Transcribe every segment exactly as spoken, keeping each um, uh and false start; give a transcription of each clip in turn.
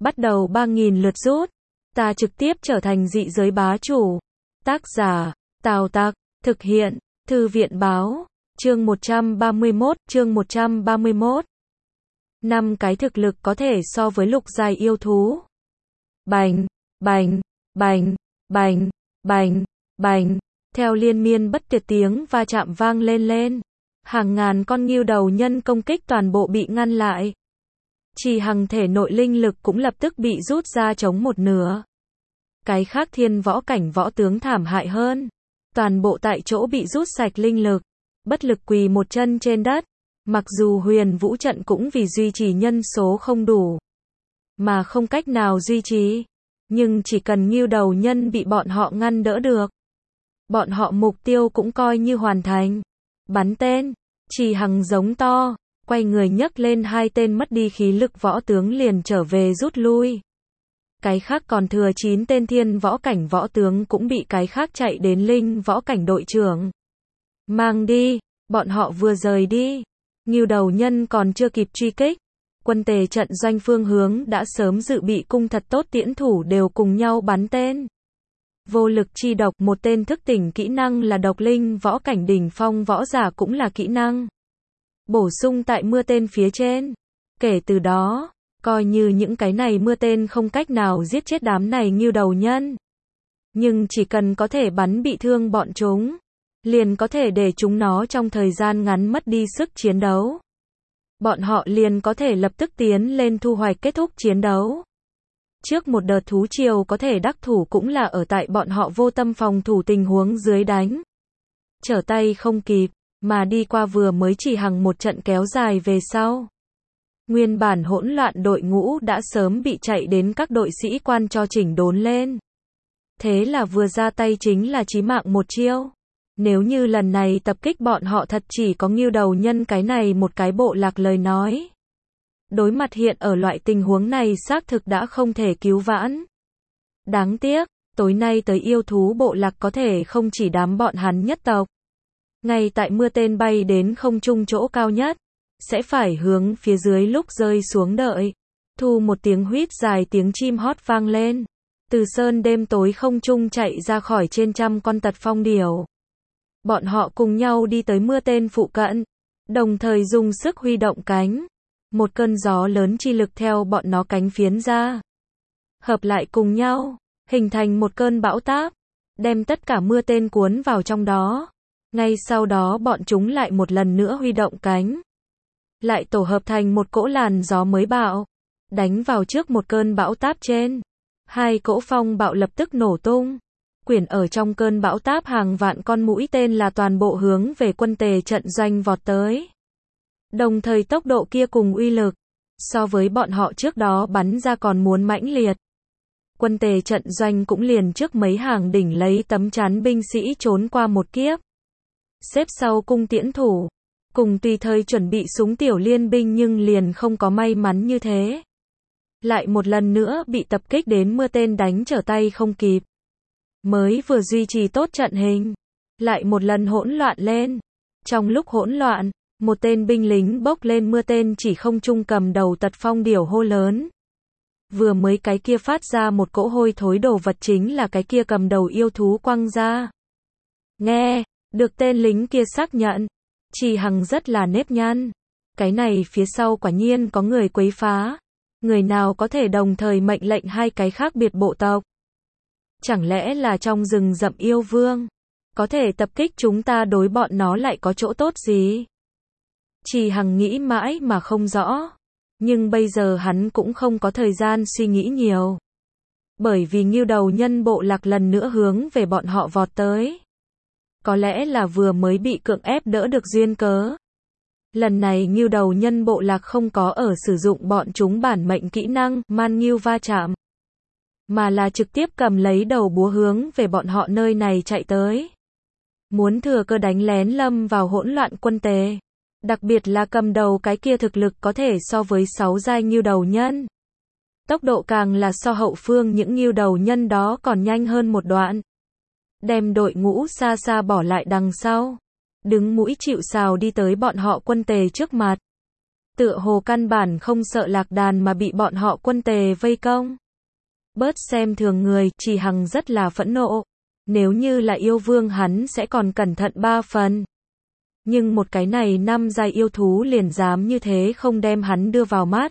bắt đầu ba nghìn lượt rút. Ta trực tiếp trở thành dị giới bá chủ. Tác giả, Tào Tặc, thực hiện, Thư viện báo, chương một trăm ba mươi mốt, chương một trăm ba mươi mốt. Năm cái thực lực có thể so với lục giai yêu thú. Bành, bành, bành, bành, bành, bành, theo liên miên bất tuyệt tiếng va chạm vang lên lên. Hàng ngàn con ngưu đầu nhân công kích toàn bộ bị ngăn lại. Chỉ hằng thể nội linh lực cũng lập tức bị rút ra chống một nửa. Cái khác thiên võ cảnh võ tướng thảm hại hơn. Toàn bộ tại chỗ bị rút sạch linh lực. Bất lực quỳ một chân trên đất. Mặc dù huyền vũ trận cũng vì duy trì nhân số không đủ. Mà không cách nào duy trì. Nhưng chỉ cần ngưu đầu nhân bị bọn họ ngăn đỡ được. Bọn họ mục tiêu cũng coi như hoàn thành. Bắn tên. Chỉ hằng giống to. Quay người nhấc lên hai tên mất đi khí lực võ tướng liền trở về rút lui. Cái khác còn thừa chín tên thiên võ cảnh võ tướng cũng bị cái khác chạy đến linh võ cảnh đội trưởng. Mang đi, bọn họ vừa rời đi. Ngưu đầu nhân còn chưa kịp truy kích. Quân tề trận doanh phương hướng đã sớm dự bị cung thật tốt tiễn thủ đều cùng nhau bắn tên. Vô lực chi độc, một tên thức tỉnh kỹ năng là độc linh võ cảnh đỉnh phong võ giả cũng là kỹ năng. Bổ sung tại mưa tên phía trên. Kể từ đó, coi như những cái này mưa tên không cách nào giết chết đám này ngưu đầu nhân. Nhưng chỉ cần có thể bắn bị thương bọn chúng, liền có thể để chúng nó trong thời gian ngắn mất đi sức chiến đấu. Bọn họ liền có thể lập tức tiến lên thu hoạch kết thúc chiến đấu. Trước một đợt thú triều có thể đắc thủ cũng là ở tại bọn họ vô tâm phòng thủ tình huống dưới đánh. Trở tay không kịp. Mà đi qua vừa mới chỉ hằng một trận kéo dài về sau. Nguyên bản hỗn loạn đội ngũ đã sớm bị chạy đến các đội sĩ quan cho chỉnh đốn lên. Thế là vừa ra tay chính là chí mạng một chiêu. Nếu như lần này tập kích bọn họ thật chỉ có ngưu đầu nhân cái này một cái bộ lạc lời nói. Đối mặt hiện ở loại tình huống này xác thực đã không thể cứu vãn. Đáng tiếc, tối nay tới yêu thú bộ lạc có thể không chỉ đám bọn hắn nhất tộc. Ngay tại mưa tên bay đến không trung chỗ cao nhất, sẽ phải hướng phía dưới lúc rơi xuống đợi. Thu một tiếng huýt dài tiếng chim hót vang lên. Từ sơn đêm tối không trung chạy ra khỏi trên trăm con tật phong điểu. Bọn họ cùng nhau đi tới mưa tên phụ cận, đồng thời dùng sức huy động cánh. Một cơn gió lớn chi lực theo bọn nó cánh phiến ra. Hợp lại cùng nhau, hình thành một cơn bão táp, đem tất cả mưa tên cuốn vào trong đó. Ngay sau đó bọn chúng lại một lần nữa huy động cánh. Lại tổ hợp thành một cỗ làn gió mới bạo. Đánh vào trước một cơn bão táp trên. Hai cỗ phong bạo lập tức nổ tung. Quyển ở trong cơn bão táp hàng vạn con mũi tên là toàn bộ hướng về quân tề trận doanh vọt tới. Đồng thời tốc độ kia cùng uy lực. So với bọn họ trước đó bắn ra còn muốn mãnh liệt. Quân tề trận doanh cũng liền trước mấy hàng đỉnh lấy tấm chắn binh sĩ trốn qua một kiếp. Xếp sau cung tiễn thủ, cùng tùy thời chuẩn bị súng tiểu liên binh nhưng liền không có may mắn như thế. Lại một lần nữa bị tập kích đến mưa tên đánh trở tay không kịp. Mới vừa duy trì tốt trận hình, lại một lần hỗn loạn lên. Trong lúc hỗn loạn, một tên binh lính bốc lên mưa tên chỉ không trung cầm đầu tật phong điểu hô lớn. Vừa mới cái kia phát ra một cỗ hôi thối đồ vật chính là cái kia cầm đầu yêu thú quăng ra. Nghe. Được tên lính kia xác nhận, Chỉ hằng rất là nếp nhăn. Cái này phía sau quả nhiên có người quấy phá. Người nào có thể đồng thời mệnh lệnh hai cái khác biệt bộ tộc? Chẳng lẽ là trong rừng rậm yêu vương? Có thể tập kích chúng ta đối bọn nó lại có chỗ tốt gì? Chỉ hằng nghĩ mãi mà không rõ. Nhưng bây giờ hắn cũng không có thời gian suy nghĩ nhiều. Bởi vì ngưu đầu nhân bộ lạc lần nữa hướng về bọn họ vọt tới. Có lẽ là vừa mới bị cưỡng ép đỡ được duyên cớ. Lần này ngưu đầu nhân bộ lạc không có ở sử dụng bọn chúng bản mệnh kỹ năng man ngưu va chạm. Mà là trực tiếp cầm lấy đầu búa hướng về bọn họ nơi này chạy tới. Muốn thừa cơ đánh lén lâm vào hỗn loạn quân tề. Đặc biệt là cầm đầu cái kia thực lực có thể so với sáu giai ngưu đầu nhân. Tốc độ càng là so hậu phương những ngưu đầu nhân đó còn nhanh hơn một đoạn. Đem đội ngũ xa xa bỏ lại đằng sau. Đứng mũi chịu sào đi tới bọn họ quân tề trước mặt. tựa hồ căn bản không sợ lạc đàn mà bị bọn họ quân tề vây công. Bớt xem thường người, Trì Hằng rất là phẫn nộ. Nếu như là yêu vương hắn sẽ còn cẩn thận ba phần. Nhưng một cái này năm giai yêu thú liền dám như thế không đem hắn đưa vào mắt.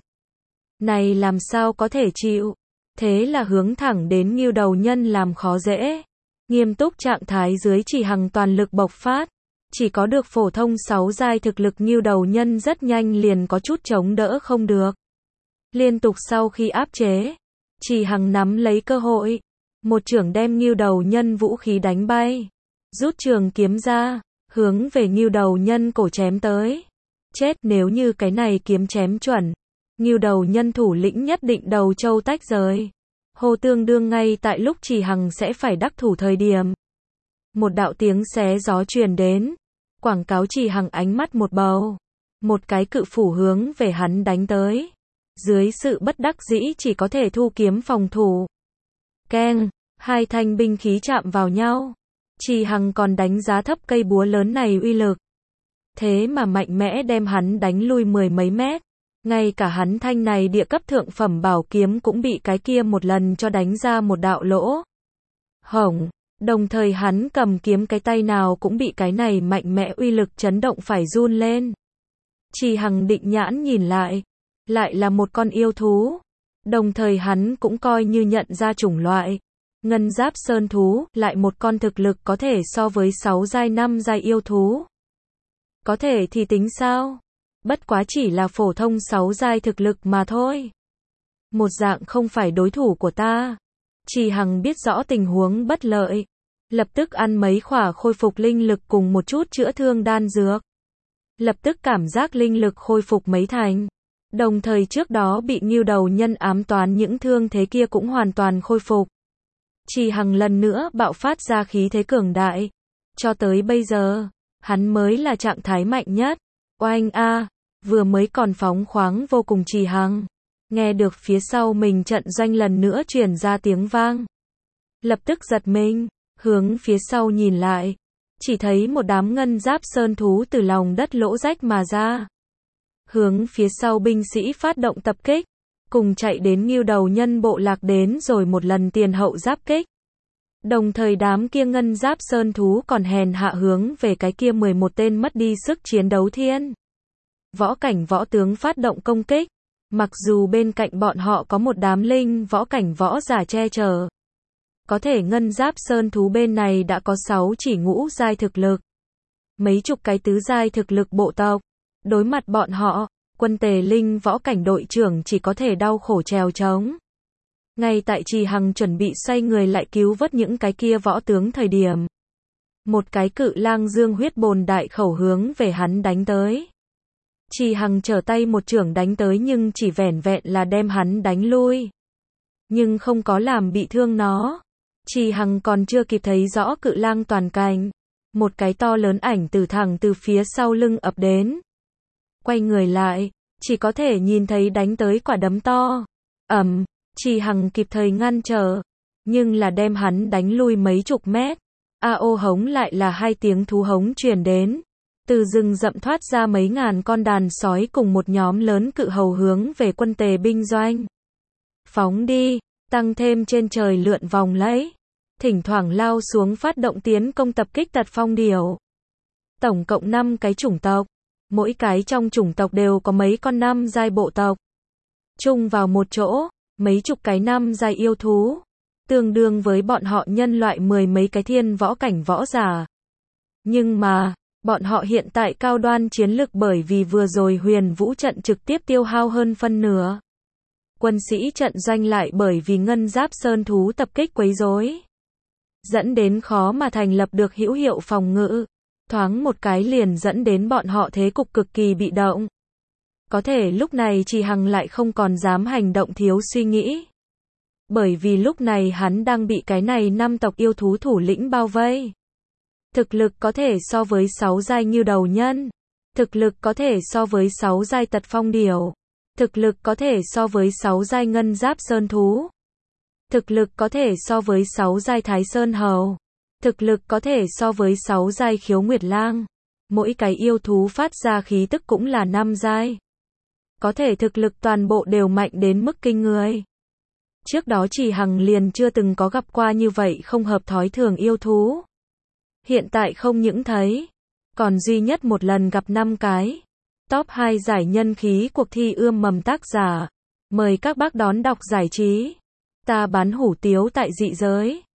Này làm sao có thể chịu. Thế là hướng thẳng đến Ngưu Đầu Nhân làm khó dễ. Nghiêm túc trạng thái dưới Trì Hằng toàn lực bộc phát. Chỉ có được phổ thông sáu giai thực lực Ngưu Đầu Nhân rất nhanh liền có chút chống đỡ không được. Liên tục sau khi áp chế, Trì Hằng nắm lấy cơ hội. Một chưởng đem Ngưu Đầu Nhân vũ khí đánh bay. Rút trường kiếm ra, hướng về Ngưu Đầu Nhân cổ chém tới. Chết, nếu như cái này kiếm chém chuẩn. Ngưu Đầu Nhân thủ lĩnh nhất định đầu châu tách rời. Hồ tương đương ngay tại lúc Trì Hằng sẽ phải đắc thủ thời điểm. Một đạo tiếng xé gió truyền đến. Quảng cáo Trì Hằng ánh mắt một bầu. Một cái cự phủ hướng về hắn đánh tới. Dưới sự bất đắc dĩ chỉ có thể thu kiếm phòng thủ. Keng, hai thanh binh khí chạm vào nhau. Trì Hằng còn đánh giá thấp cây búa lớn này uy lực. Thế mà mạnh mẽ đem hắn đánh lui mười mấy mét. Ngay cả hắn thanh này địa cấp thượng phẩm bảo kiếm cũng bị cái kia một lần cho đánh ra một đạo lỗ hổng. Đồng thời hắn cầm kiếm cái tay nào cũng bị cái này mạnh mẽ uy lực chấn động phải run lên. Trì Hằng định nhãn nhìn lại. Lại là một con yêu thú. Đồng thời hắn cũng coi như nhận ra chủng loại. Ngân giáp sơn thú, lại một con thực lực có thể so với sáu giai năm giai yêu thú. Có thể thì tính sao? Bất quá chỉ là phổ thông sáu giai thực lực mà thôi. Một dạng không phải đối thủ của ta. Trì Hằng biết rõ tình huống bất lợi. Lập tức ăn mấy khỏa khôi phục linh lực cùng một chút chữa thương đan dược. Lập tức cảm giác linh lực khôi phục mấy thành. Đồng thời trước đó bị Ngưu Đầu Nhân ám toán những thương thế kia cũng hoàn toàn khôi phục. Trì Hằng lần nữa bạo phát ra khí thế cường đại. Cho tới bây giờ, hắn mới là trạng thái mạnh nhất. Oanh a, vừa mới còn phóng khoáng vô cùng Trì Hằng. Nghe được phía sau mình trận doanh lần nữa truyền ra tiếng vang. Lập tức giật mình, hướng phía sau nhìn lại. Chỉ thấy một đám ngân giáp sơn thú từ lòng đất lỗ rách mà ra. Hướng phía sau binh sĩ phát động tập kích. Cùng chạy đến Ngưu Đầu Nhân bộ lạc đến rồi một lần tiền hậu giáp kích. Đồng thời đám kia ngân giáp sơn thú còn hèn hạ hướng về cái kia mười một tên mất đi sức chiến đấu thiên võ cảnh võ tướng phát động công kích. Mặc dù bên cạnh bọn họ có một đám linh võ cảnh võ giả che chở. Có thể ngân giáp sơn thú bên này đã có sáu chỉ ngũ giai thực lực. Mấy chục cái tứ giai thực lực bộ tộc. Đối mặt bọn họ, quân tề linh võ cảnh đội trưởng chỉ có thể đau khổ trèo trống. Ngay tại Trì Hằng chuẩn bị xoay người lại cứu vớt những cái kia võ tướng thời điểm. Một cái cự lang dương huyết bồn đại khẩu hướng về hắn đánh tới. Trì Hằng trở tay một chưởng đánh tới nhưng chỉ vẻn vẹn là đem hắn đánh lui. Nhưng không có làm bị thương nó. Trì Hằng còn chưa kịp thấy rõ cự lang toàn cảnh. Một cái to lớn ảnh từ thẳng từ phía sau lưng ập đến. Quay người lại, chỉ có thể nhìn thấy đánh tới quả đấm to. Ầm, Trì Hằng kịp thời ngăn trở, nhưng là đem hắn đánh lui mấy chục mét. A ô hống lại là hai tiếng thú hống truyền đến. Từ rừng rậm thoát ra mấy ngàn con đàn sói cùng một nhóm lớn cự hầu hướng về quân tề binh doanh. Phóng đi, tăng thêm trên trời lượn vòng lấy. Thỉnh thoảng lao xuống phát động tiến công tập kích tật phong điểu. Tổng cộng năm cái chủng tộc. Mỗi cái trong chủng tộc đều có mấy con năm giai bộ tộc. Chung vào một chỗ, mấy chục cái năm giai yêu thú. Tương đương với bọn họ nhân loại mười mấy cái thiên võ cảnh võ giả. Nhưng mà, bọn họ hiện tại cao đoan chiến lực bởi vì vừa rồi huyền vũ trận trực tiếp tiêu hao hơn phân nửa. Quân sĩ trận doanh lại bởi vì ngân giáp sơn thú tập kích quấy rối. Dẫn đến khó mà thành lập được hữu hiệu phòng ngự. Thoáng một cái liền dẫn đến bọn họ thế cục cực kỳ bị động. Có thể lúc này Trì Hằng lại không còn dám hành động thiếu suy nghĩ. Bởi vì lúc này hắn đang bị cái này năm tộc yêu thú thủ lĩnh bao vây. Thực lực có thể so với sáu giai Ngưu Đầu Nhân. Thực lực có thể so với sáu giai tật phong điểu. Thực lực có thể so với sáu giai ngân giáp sơn thú. Thực lực có thể so với sáu giai thái sơn hầu. Thực lực có thể so với sáu giai khiếu nguyệt lang. Mỗi cái yêu thú phát ra khí tức cũng là năm giai. có thể thực lực toàn bộ đều mạnh đến mức kinh người. Trước đó Chỉ Hằng liền chưa từng có gặp qua như vậy không hợp thói thường yêu thú. Hiện tại không những thấy, còn duy nhất một lần gặp năm cái. Top hai giải nhân khí cuộc thi ươm mầm tác giả. Mời các bác đón đọc giải trí. Ta bán hủ tiếu tại dị giới.